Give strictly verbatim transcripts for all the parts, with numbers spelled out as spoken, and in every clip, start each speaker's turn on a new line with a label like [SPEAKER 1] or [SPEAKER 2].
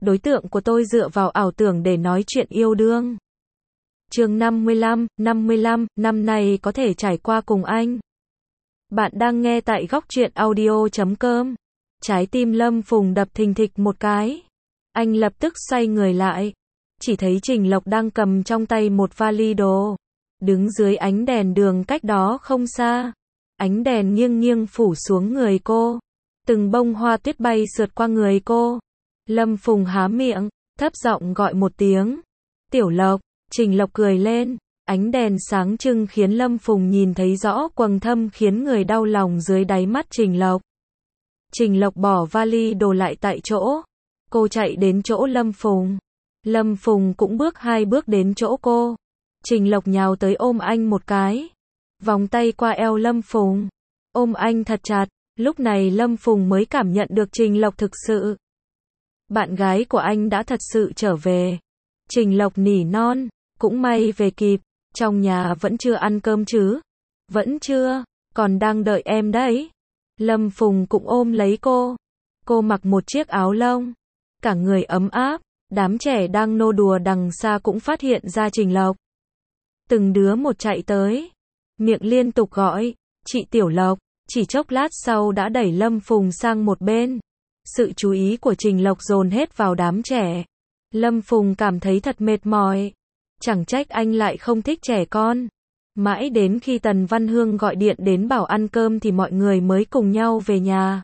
[SPEAKER 1] đối tượng của tôi dựa vào ảo tưởng để nói chuyện yêu đương. Chương năm mươi lăm, năm mươi lăm, năm nay có thể trải qua cùng anh. Bạn đang nghe tại góc truyện audio chấm com. Trái tim Lâm Phùng đập thình thịch một cái. Anh lập tức xoay người lại. Chỉ thấy Trình Lộc đang cầm trong tay một vali đồ. Đứng dưới ánh đèn đường cách đó không xa. Ánh đèn nghiêng nghiêng phủ xuống người cô. Từng bông hoa tuyết bay sượt qua người cô. Lâm Phùng há miệng, thấp giọng gọi một tiếng. Tiểu Lộc. Trình Lộc cười lên. Ánh đèn sáng trưng khiến Lâm Phùng nhìn thấy rõ quầng thâm khiến người đau lòng dưới đáy mắt Trình Lộc. Trình Lộc bỏ vali đồ lại tại chỗ. Cô chạy đến chỗ Lâm Phùng. Lâm Phùng cũng bước hai bước đến chỗ cô. Trình Lộc nhào tới ôm anh một cái. Vòng tay qua eo Lâm Phùng. Ôm anh thật chặt. Lúc này Lâm Phùng mới cảm nhận được Trình Lộc thực sự. Bạn gái của anh đã thật sự trở về. Trình Lộc nỉ non. Cũng may về kịp. Trong nhà vẫn chưa ăn cơm chứ? Vẫn chưa, còn đang đợi em đấy. Lâm Phùng cũng ôm lấy cô. Cô mặc một chiếc áo lông. Cả người ấm áp. Đám trẻ đang nô đùa đằng xa cũng phát hiện ra Trình Lộc. Từng đứa một chạy tới. Miệng liên tục gọi. Chị Tiểu Lộc. Chỉ chốc lát sau đã đẩy Lâm Phùng sang một bên. Sự chú ý của Trình Lộc dồn hết vào đám trẻ. Lâm Phùng cảm thấy thật mệt mỏi. Chẳng trách anh lại không thích trẻ con. Mãi đến khi Tần Văn Hương gọi điện đến bảo ăn cơm thì mọi người mới cùng nhau về nhà.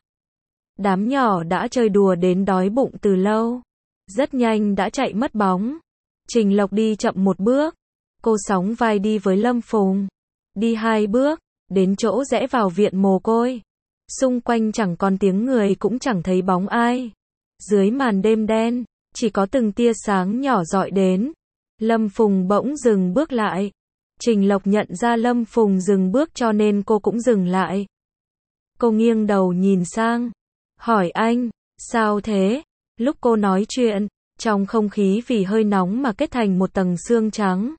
[SPEAKER 1] Đám nhỏ đã chơi đùa đến đói bụng từ lâu. Rất nhanh đã chạy mất bóng. Trình Lộc đi chậm một bước. Cô sóng vai đi với Lâm Phùng. Đi hai bước, đến chỗ rẽ vào viện mồ côi. Xung quanh chẳng còn tiếng người cũng chẳng thấy bóng ai. Dưới màn đêm đen, chỉ có từng tia sáng nhỏ dọi đến. Lâm Phùng bỗng dừng bước lại. Trình Lộc nhận ra Lâm Phùng dừng bước cho nên cô cũng dừng lại. Cô nghiêng đầu nhìn sang. Hỏi anh, sao thế? Lúc cô nói chuyện, trong không khí vì hơi nóng mà kết thành một tầng sương trắng.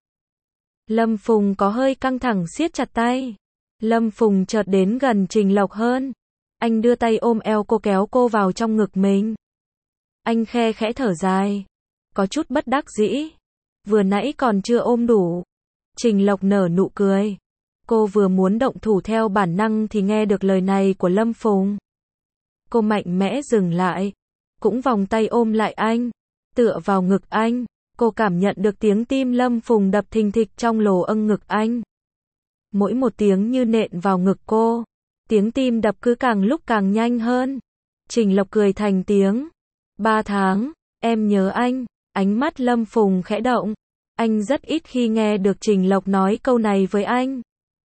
[SPEAKER 1] Lâm Phùng có hơi căng thẳng siết chặt tay. Lâm Phùng chợt đến gần Trình Lộc hơn. Anh đưa tay ôm eo cô kéo cô vào trong ngực mình. Anh khe khẽ thở dài. Có chút bất đắc dĩ. Vừa nãy còn chưa ôm đủ. Trình Lộc nở nụ cười. Cô vừa muốn động thủ theo bản năng thì nghe được lời này của Lâm Phùng. Cô mạnh mẽ dừng lại. Cũng vòng tay ôm lại anh. Tựa vào ngực anh. Cô cảm nhận được tiếng tim Lâm Phùng đập thình thịch trong lồ âng ngực anh. Mỗi một tiếng như nện vào ngực cô. Tiếng tim đập cứ càng lúc càng nhanh hơn. Trình Lộc cười thành tiếng. Ba tháng, em nhớ anh. Ánh mắt Lâm Phùng khẽ động. Anh rất ít khi nghe được Trình Lộc nói câu này với anh.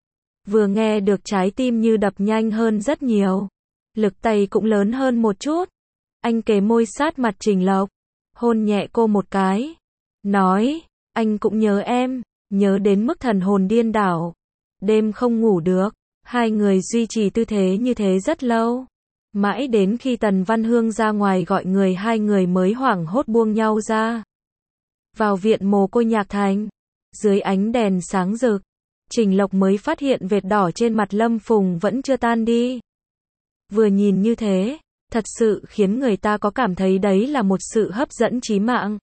[SPEAKER 1] Vừa nghe được trái tim như đập nhanh hơn rất nhiều. Lực tay cũng lớn hơn một chút. Anh kề môi sát mặt Trình Lộc. Hôn nhẹ cô một cái. Nói, anh cũng nhớ em. Nhớ đến mức thần hồn điên đảo. Đêm không ngủ được. Hai người duy trì tư thế như thế rất lâu. Mãi đến khi Tần Văn Hương ra ngoài gọi người hai người mới hoảng hốt buông nhau ra. Vào viện mồ côi Nhạc Thành. Dưới ánh đèn sáng rực. Trình Lộc mới phát hiện vệt đỏ trên mặt Lâm Phùng vẫn chưa tan đi. Vừa nhìn như thế, thật sự khiến người ta có cảm thấy đấy là một sự hấp dẫn chí mạng.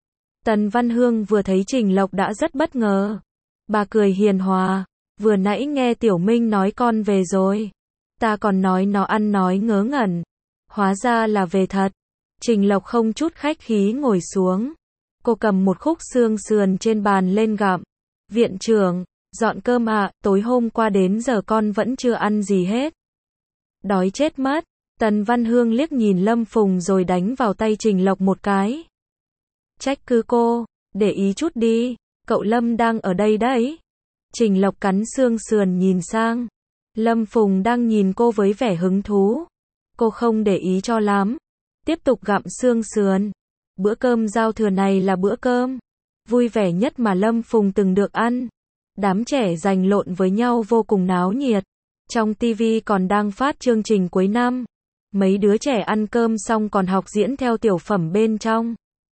[SPEAKER 1] Tần Văn Hương vừa thấy Trình Lộc đã rất bất ngờ. Bà cười hiền hòa. Vừa nãy nghe Tiểu Minh nói con về rồi. Ta còn nói nó ăn nói ngớ ngẩn. Hóa ra là về thật. Trình Lộc không chút khách khí ngồi xuống. Cô cầm một khúc xương sườn trên bàn lên gặm. Viện trưởng, dọn cơm ạ, à, tối hôm qua đến giờ con vẫn chưa ăn gì hết. Đói chết mất. Tần Văn Hương liếc nhìn Lâm Phùng rồi đánh vào tay Trình Lộc một cái. Trách cứ cô, để ý chút đi, cậu Lâm đang ở đây đấy. Trình Lộc cắn xương sườn nhìn sang. Lâm Phùng đang nhìn cô với vẻ hứng thú. Cô không để ý cho lắm. Tiếp tục gặm xương sườn. Bữa cơm giao thừa này là bữa cơm vui vẻ nhất mà Lâm Phùng từng được ăn. Đám trẻ giành lộn với nhau vô cùng náo nhiệt. Trong tivi còn đang phát chương trình cuối năm. Mấy đứa trẻ ăn cơm xong còn học diễn theo tiểu phẩm bên trong.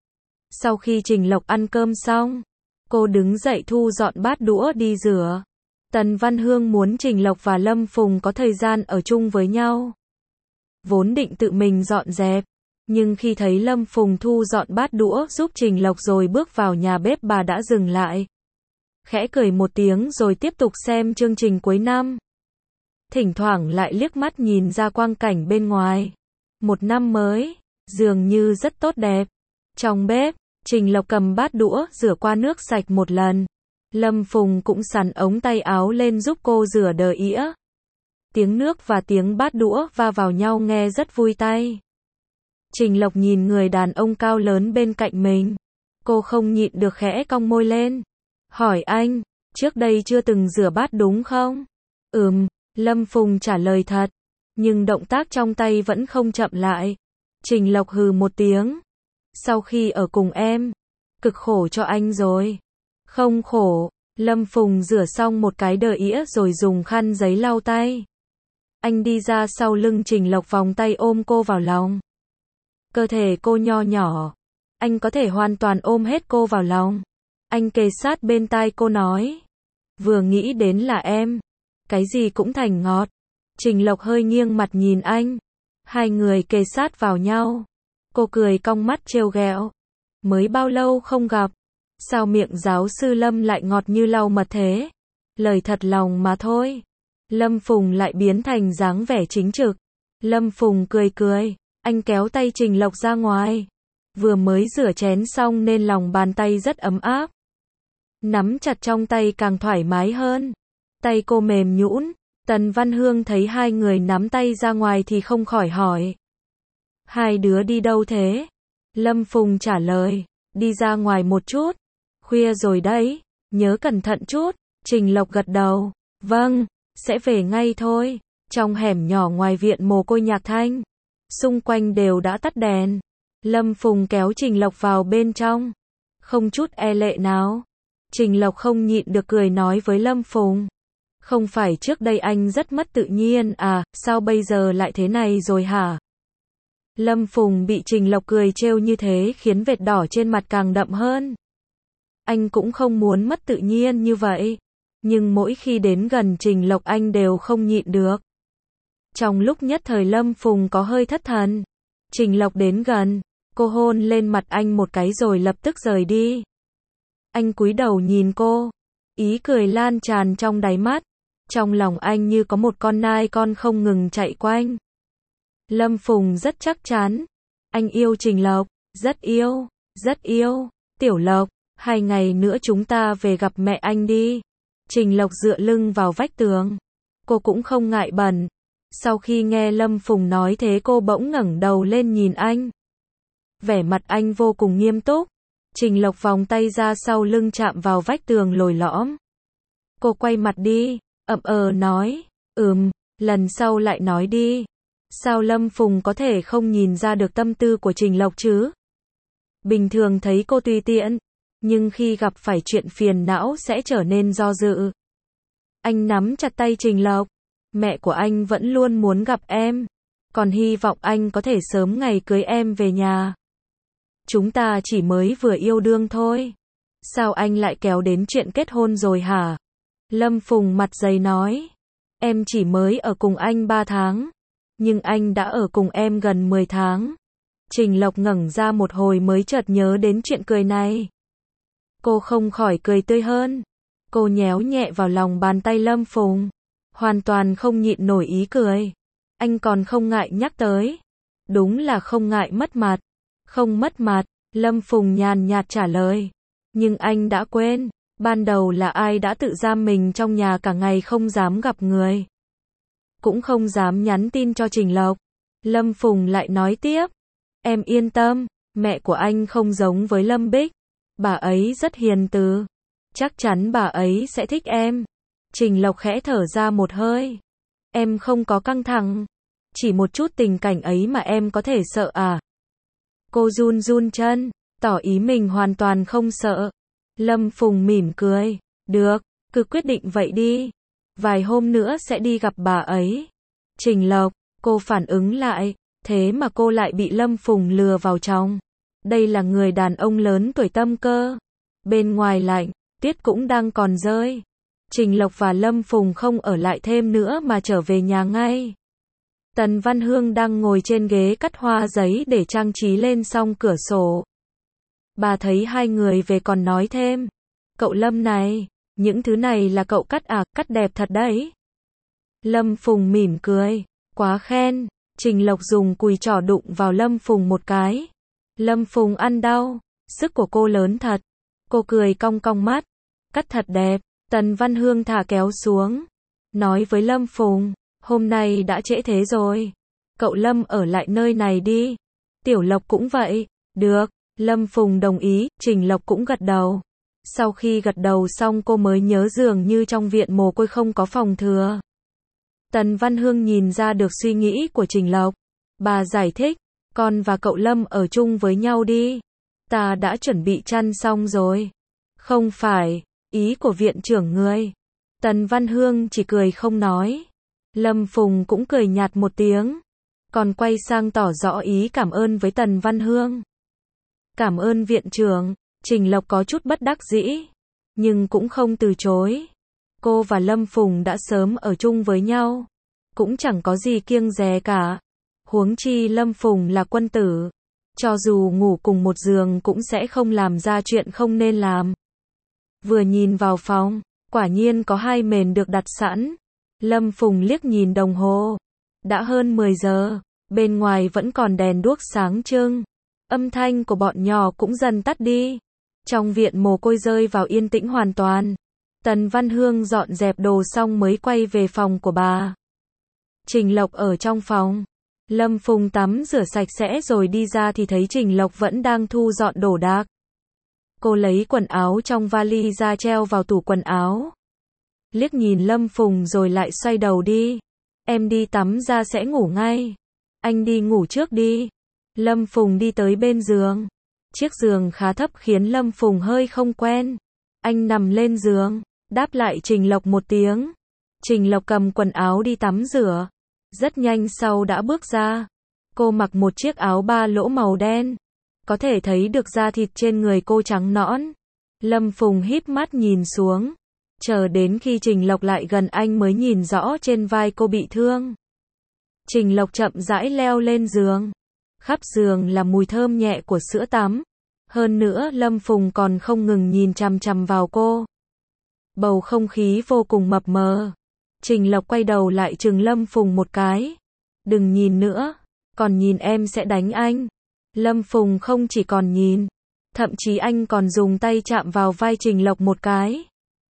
[SPEAKER 1] Sau khi Trình Lộc ăn cơm xong, cô đứng dậy thu dọn bát đũa đi rửa. Tần Văn Hương muốn Trình Lộc và Lâm Phùng có thời gian ở chung với nhau. Vốn định tự mình dọn dẹp, Nhưng khi thấy Lâm Phùng thu dọn bát đũa giúp Trình Lộc rồi bước vào nhà bếp, bà đã dừng lại. Khẽ cười một tiếng rồi tiếp tục xem chương trình cuối năm. Thỉnh thoảng lại liếc mắt nhìn ra quang cảnh bên ngoài. Một năm mới, dường như rất tốt đẹp. Trong bếp, Trình Lộc cầm bát đũa rửa qua nước sạch một lần. Lâm Phùng cũng xắn ống tay áo lên giúp cô rửa đờ ĩa. Tiếng nước và tiếng bát đũa va vào nhau nghe rất vui tai. Trình Lộc nhìn người đàn ông cao lớn bên cạnh mình. Cô không nhịn được khẽ cong môi lên. Hỏi anh, trước đây chưa từng rửa bát đúng không? Ừm, Lâm Phùng trả lời thật. Nhưng động tác trong tay vẫn không chậm lại. Trình Lộc hừ một tiếng. Sau khi ở cùng em, cực khổ cho anh rồi. Không khổ. Lâm Phùng rửa xong một cái đờ ĩa rồi dùng khăn giấy lau tay. Anh đi ra sau lưng Trình Lộc, vòng tay ôm cô vào lòng. Cơ thể cô nho nhỏ. Anh có thể hoàn toàn ôm hết cô vào lòng. Anh kề sát bên tai cô nói. Vừa nghĩ đến là em. Cái gì cũng thành ngọt. Trình Lộc hơi nghiêng mặt nhìn anh. Hai người kề sát vào nhau. Cô cười cong mắt trêu ghẹo. Mới bao lâu không gặp. Sao miệng giáo sư Lâm lại ngọt như lau mật thế? Lời thật lòng mà thôi. Lâm Phùng lại biến thành dáng vẻ chính trực. Lâm Phùng cười cười. Anh kéo tay Trình Lộc ra ngoài. Vừa mới rửa chén xong nên lòng bàn tay rất ấm áp. Nắm chặt trong tay càng thoải mái hơn. Tay cô mềm nhũn. Tần Văn Hương thấy hai người nắm tay ra ngoài thì không khỏi hỏi. Hai đứa đi đâu thế? Lâm Phùng trả lời. Đi ra ngoài một chút. Khuya rồi đấy. Nhớ cẩn thận chút. Trình Lộc gật đầu. Vâng, sẽ về ngay thôi. Trong hẻm nhỏ ngoài viện mồ côi Nhạc Thanh. Xung quanh đều đã tắt đèn. Lâm Phùng kéo Trình Lộc vào bên trong. Không chút e lệ nào. Trình Lộc không nhịn được cười nói với Lâm Phùng. Không phải trước đây anh rất mất tự nhiên à, sao bây giờ lại thế này rồi hả? Lâm Phùng bị Trình Lộc cười trêu như thế khiến vệt đỏ trên mặt càng đậm hơn. Anh cũng không muốn mất tự nhiên như vậy. Nhưng mỗi khi đến gần Trình Lộc anh đều không nhịn được. Trong lúc nhất thời Lâm Phùng có hơi thất thần. Trình Lộc đến gần. Cô hôn lên mặt anh một cái rồi lập tức rời đi. Anh cúi đầu nhìn cô. Ý cười lan tràn trong đáy mắt. Trong lòng anh như có một con nai con không ngừng chạy quanh. Lâm Phùng rất chắc chắn. Anh yêu Trình Lộc. Rất yêu. Rất yêu. Tiểu Lộc, hai ngày nữa chúng ta về gặp mẹ anh đi. Trình Lộc dựa lưng vào vách tường. Cô cũng không ngại bẩn. Sau khi nghe Lâm Phùng nói thế cô bỗng ngẩng đầu lên nhìn anh. Vẻ mặt anh vô cùng nghiêm túc. Trình Lộc vòng tay ra sau lưng chạm vào vách tường lồi lõm. Cô quay mặt đi, ậm ờ nói, ừm, lần sau lại nói đi. Sao Lâm Phùng có thể không nhìn ra được tâm tư của Trình Lộc chứ? Bình thường thấy cô tùy tiện, nhưng khi gặp phải chuyện phiền não sẽ trở nên do dự. Anh nắm chặt tay Trình Lộc. Mẹ của anh vẫn luôn muốn gặp em. Còn hy vọng anh có thể sớm ngày cưới em về nhà. Chúng ta chỉ mới vừa yêu đương thôi. Sao anh lại kéo đến chuyện kết hôn rồi hả? Lâm Phùng mặt dày nói. Em chỉ mới ở cùng anh ba tháng. Nhưng anh đã ở cùng em gần mười tháng. Trình Lộc ngẩng ra một hồi mới chợt nhớ đến chuyện cười này. Cô không khỏi cười tươi hơn. Cô nhéo nhẹ vào lòng bàn tay Lâm Phùng. Hoàn toàn không nhịn nổi ý cười. Anh còn không ngại nhắc tới. Đúng là không ngại mất mặt. Không mất mặt, Lâm Phùng nhàn nhạt trả lời. Nhưng anh đã quên, ban đầu là ai đã tự giam mình trong nhà cả ngày không dám gặp người. Cũng không dám nhắn tin cho Trình Lộc. Lâm Phùng lại nói tiếp. Em yên tâm, mẹ của anh không giống với Lâm Bích. Bà ấy rất hiền từ. Chắc chắn bà ấy sẽ thích em. Trình Lộc khẽ thở ra một hơi. Em không có căng thẳng. Chỉ một chút tình cảnh ấy mà em có thể sợ à? Cô run run chân, tỏ ý mình hoàn toàn không sợ. Lâm Phùng mỉm cười. Được, cứ quyết định vậy đi. Vài hôm nữa sẽ đi gặp bà ấy. Trình Lộc, cô phản ứng lại. Thế mà cô lại bị Lâm Phùng lừa vào trong. Đây là người đàn ông lớn tuổi tâm cơ. Bên ngoài lạnh, tuyết cũng đang còn rơi. Trình Lộc và Lâm Phùng không ở lại thêm nữa mà trở về nhà ngay. Tần Văn Hương đang ngồi trên ghế cắt hoa giấy để trang trí lên song cửa sổ. Bà thấy hai người về còn nói thêm. Cậu Lâm này, những thứ này là cậu cắt à, cắt đẹp thật đấy. Lâm Phùng mỉm cười. Quá khen. Trình Lộc dùng cùi trỏ đụng vào Lâm Phùng một cái. Lâm Phùng ăn đau. Sức của cô lớn thật. Cô cười cong cong mắt. Cắt thật đẹp. Tần Văn Hương thả kéo xuống. Nói với Lâm Phùng. Hôm nay đã trễ thế rồi. Cậu Lâm ở lại nơi này đi. Tiểu Lộc cũng vậy. Được. Lâm Phùng đồng ý. Trình Lộc cũng gật đầu. Sau khi gật đầu xong cô mới nhớ dường như trong viện mồ côi không có phòng thừa. Tần Văn Hương nhìn ra được suy nghĩ của Trình Lộc. Bà giải thích. Con và cậu Lâm ở chung với nhau đi. Ta đã chuẩn bị chăn xong rồi. Không phải. Ý của viện trưởng ngươi. Tần Văn Hương chỉ cười không nói. Lâm Phùng cũng cười nhạt một tiếng. Còn quay sang tỏ rõ ý cảm ơn với Tần Văn Hương. Cảm ơn viện trưởng. Trình Lộc có chút bất đắc dĩ. Nhưng cũng không từ chối. Cô và Lâm Phùng đã sớm ở chung với nhau. Cũng chẳng có gì kiêng dè cả. Huống chi Lâm Phùng là quân tử. Cho dù ngủ cùng một giường cũng sẽ không làm ra chuyện không nên làm. Vừa nhìn vào phòng, quả nhiên có hai mền được đặt sẵn. Lâm Phùng liếc nhìn đồng hồ. Đã hơn mười giờ, bên ngoài vẫn còn đèn đuốc sáng trưng. Âm thanh của bọn nhỏ cũng dần tắt đi. Trong viện mồ côi rơi vào yên tĩnh hoàn toàn. Tần Văn Hương dọn dẹp đồ xong mới quay về phòng của bà. Trình Lộc ở trong phòng. Lâm Phùng tắm rửa sạch sẽ rồi đi ra thì thấy Trình Lộc vẫn đang thu dọn đồ đạc. Cô lấy quần áo trong vali ra treo vào tủ quần áo. Liếc nhìn Lâm Phùng rồi lại xoay đầu đi. Em đi tắm ra sẽ ngủ ngay. Anh đi ngủ trước đi. Lâm Phùng đi tới bên giường. Chiếc giường khá thấp khiến Lâm Phùng hơi không quen. Anh nằm lên giường, đáp lại Trình Lộc một tiếng. Trình Lộc cầm quần áo đi tắm rửa. Rất nhanh sau đã bước ra. Cô mặc một chiếc áo ba lỗ màu đen. Có thể thấy được da thịt trên người cô trắng nõn. Lâm Phùng híp mắt nhìn xuống. Chờ đến khi Trình Lộc lại gần anh mới nhìn rõ trên vai cô bị thương. Trình Lộc chậm rãi leo lên giường. Khắp giường là mùi thơm nhẹ của sữa tắm. Hơn nữa Lâm Phùng còn không ngừng nhìn chằm chằm vào cô. Bầu không khí vô cùng mập mờ. Trình Lộc quay đầu lại trừng Lâm Phùng một cái. Đừng nhìn nữa. Còn nhìn em sẽ đánh anh. Lâm Phùng không chỉ còn nhìn. Thậm chí anh còn dùng tay chạm vào vai Trình Lộc một cái.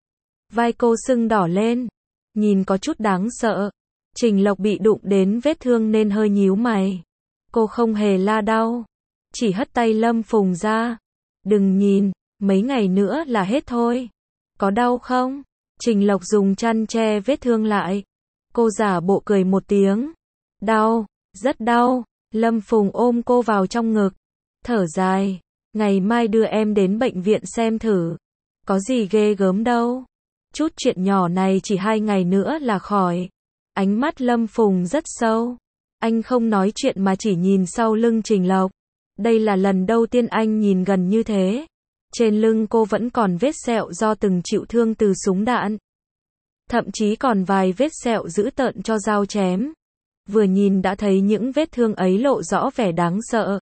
[SPEAKER 1] Vai cô sưng đỏ lên. Nhìn có chút đáng sợ. Trình Lộc bị đụng đến vết thương nên hơi nhíu mày. Cô không hề la đau. Chỉ hất tay Lâm Phùng ra. Đừng nhìn, mấy ngày nữa là hết thôi. Có đau không? Trình Lộc dùng chăn che vết thương lại. Cô giả bộ cười một tiếng. Đau, rất đau. Lâm Phùng ôm cô vào trong ngực. Thở dài. Ngày mai đưa em đến bệnh viện xem thử. Có gì ghê gớm đâu. Chút chuyện nhỏ này chỉ hai ngày nữa là khỏi. Ánh mắt Lâm Phùng rất sâu. Anh không nói chuyện mà chỉ nhìn sau lưng Trình Lộc. Đây là lần đầu tiên anh nhìn gần như thế. Trên lưng cô vẫn còn vết sẹo do từng chịu thương từ súng đạn. Thậm chí còn vài vết sẹo dữ tợn cho dao chém. Vừa nhìn đã thấy những vết thương ấy lộ rõ vẻ đáng sợ.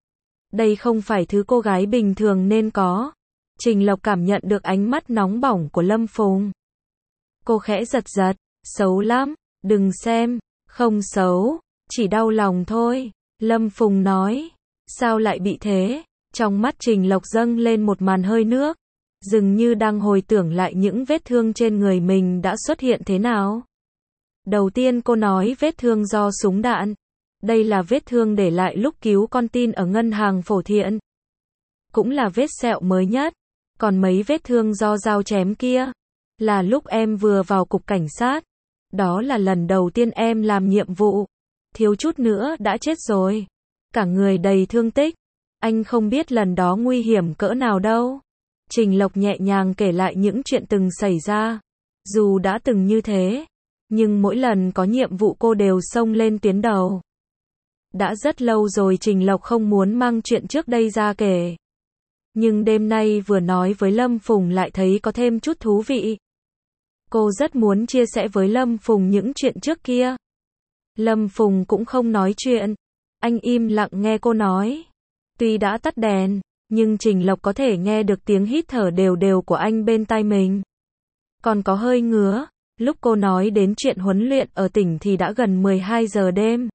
[SPEAKER 1] Đây không phải thứ cô gái bình thường nên có. Trình Lộc cảm nhận được ánh mắt nóng bỏng của Lâm Phùng. Cô khẽ giật giật. Xấu lắm. Đừng xem. Không xấu. Chỉ đau lòng thôi. Lâm Phùng nói. Sao lại bị thế? Trong mắt Trình Lộc dâng lên một màn hơi nước. Dường như đang hồi tưởng lại những vết thương trên người mình đã xuất hiện thế nào. Đầu tiên cô nói vết thương do súng đạn. Đây là vết thương để lại lúc cứu con tin ở ngân hàng Phổ Thiện. Cũng là vết sẹo mới nhất. Còn mấy vết thương do dao chém kia. Là lúc em vừa vào cục cảnh sát. Đó là lần đầu tiên em làm nhiệm vụ. Thiếu chút nữa đã chết rồi. Cả người đầy thương tích. Anh không biết lần đó nguy hiểm cỡ nào đâu. Trình Lộc nhẹ nhàng kể lại những chuyện từng xảy ra. Dù đã từng như thế. Nhưng mỗi lần có nhiệm vụ cô đều xông lên tuyến đầu. Đã rất lâu rồi Trình Lộc không muốn mang chuyện trước đây ra kể. Nhưng đêm nay vừa nói với Lâm Phùng lại thấy có thêm chút thú vị. Cô rất muốn chia sẻ với Lâm Phùng những chuyện trước kia. Lâm Phùng cũng không nói chuyện. Anh im lặng nghe cô nói. Tuy đã tắt đèn, nhưng Trình Lộc có thể nghe được tiếng hít thở đều đều của anh bên tai mình. Còn có hơi ngứa. Lúc cô nói đến chuyện huấn luyện ở tỉnh thì đã gần mười hai giờ đêm.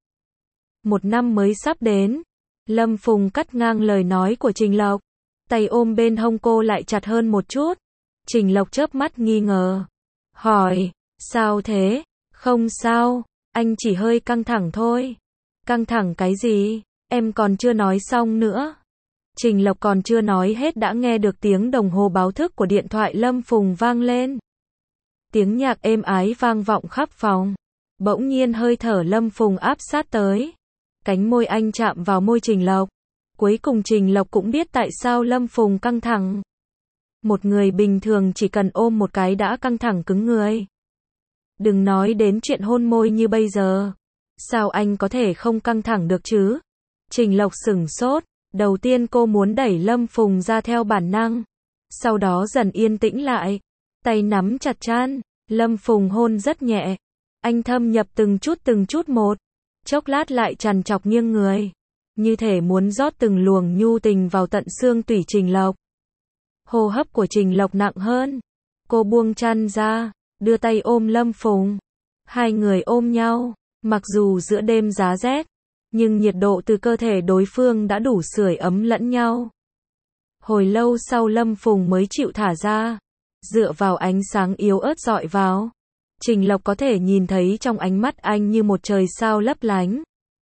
[SPEAKER 1] Một năm mới sắp đến. Lâm Phùng cắt ngang lời nói của Trình Lộc. Tay ôm bên hông cô lại chặt hơn một chút. Trình Lộc chớp mắt nghi ngờ. Hỏi, sao thế? Không sao, anh chỉ hơi căng thẳng thôi. Căng thẳng cái gì? Em còn chưa nói xong nữa. Trình Lộc còn chưa nói hết đã nghe được tiếng đồng hồ báo thức của điện thoại Lâm Phùng vang lên. Tiếng nhạc êm ái vang vọng khắp phòng. Bỗng nhiên hơi thở Lâm Phùng áp sát tới. Cánh môi anh chạm vào môi Trình Lộc. Cuối cùng Trình Lộc cũng biết tại sao Lâm Phùng căng thẳng. Một người bình thường chỉ cần ôm một cái đã căng thẳng cứng người. Đừng nói đến chuyện hôn môi như bây giờ. Sao anh có thể không căng thẳng được chứ? Trình Lộc sửng sốt. Đầu tiên cô muốn đẩy Lâm Phùng ra theo bản năng. Sau đó dần yên tĩnh lại. Tay nắm chặt chan. Lâm Phùng hôn rất nhẹ. Anh thâm nhập từng chút từng chút một. Chốc lát lại trằn trọc nghiêng người. Như thể muốn rót từng luồng nhu tình vào tận xương tủy Trình Lộc. Hô hấp của Trình Lộc nặng hơn. Cô buông chăn ra, đưa tay ôm Lâm Phùng. Hai người ôm nhau. Mặc dù giữa đêm giá rét, nhưng nhiệt độ từ cơ thể đối phương đã đủ sưởi ấm lẫn nhau. Hồi lâu sau Lâm Phùng mới chịu thả ra. Dựa vào ánh sáng yếu ớt dọi vào. Trình Lộc có thể nhìn thấy trong ánh mắt anh như một trời sao lấp lánh.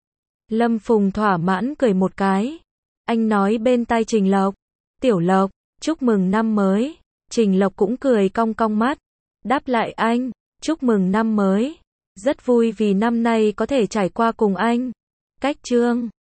[SPEAKER 1] Lâm Phùng thỏa mãn cười một cái. Anh nói bên tai Trình Lộc. Tiểu Lộc, chúc mừng năm mới. Trình Lộc cũng cười cong cong mắt. Đáp lại anh, chúc mừng năm mới. Rất vui vì năm nay có thể trải qua cùng anh. Cách chương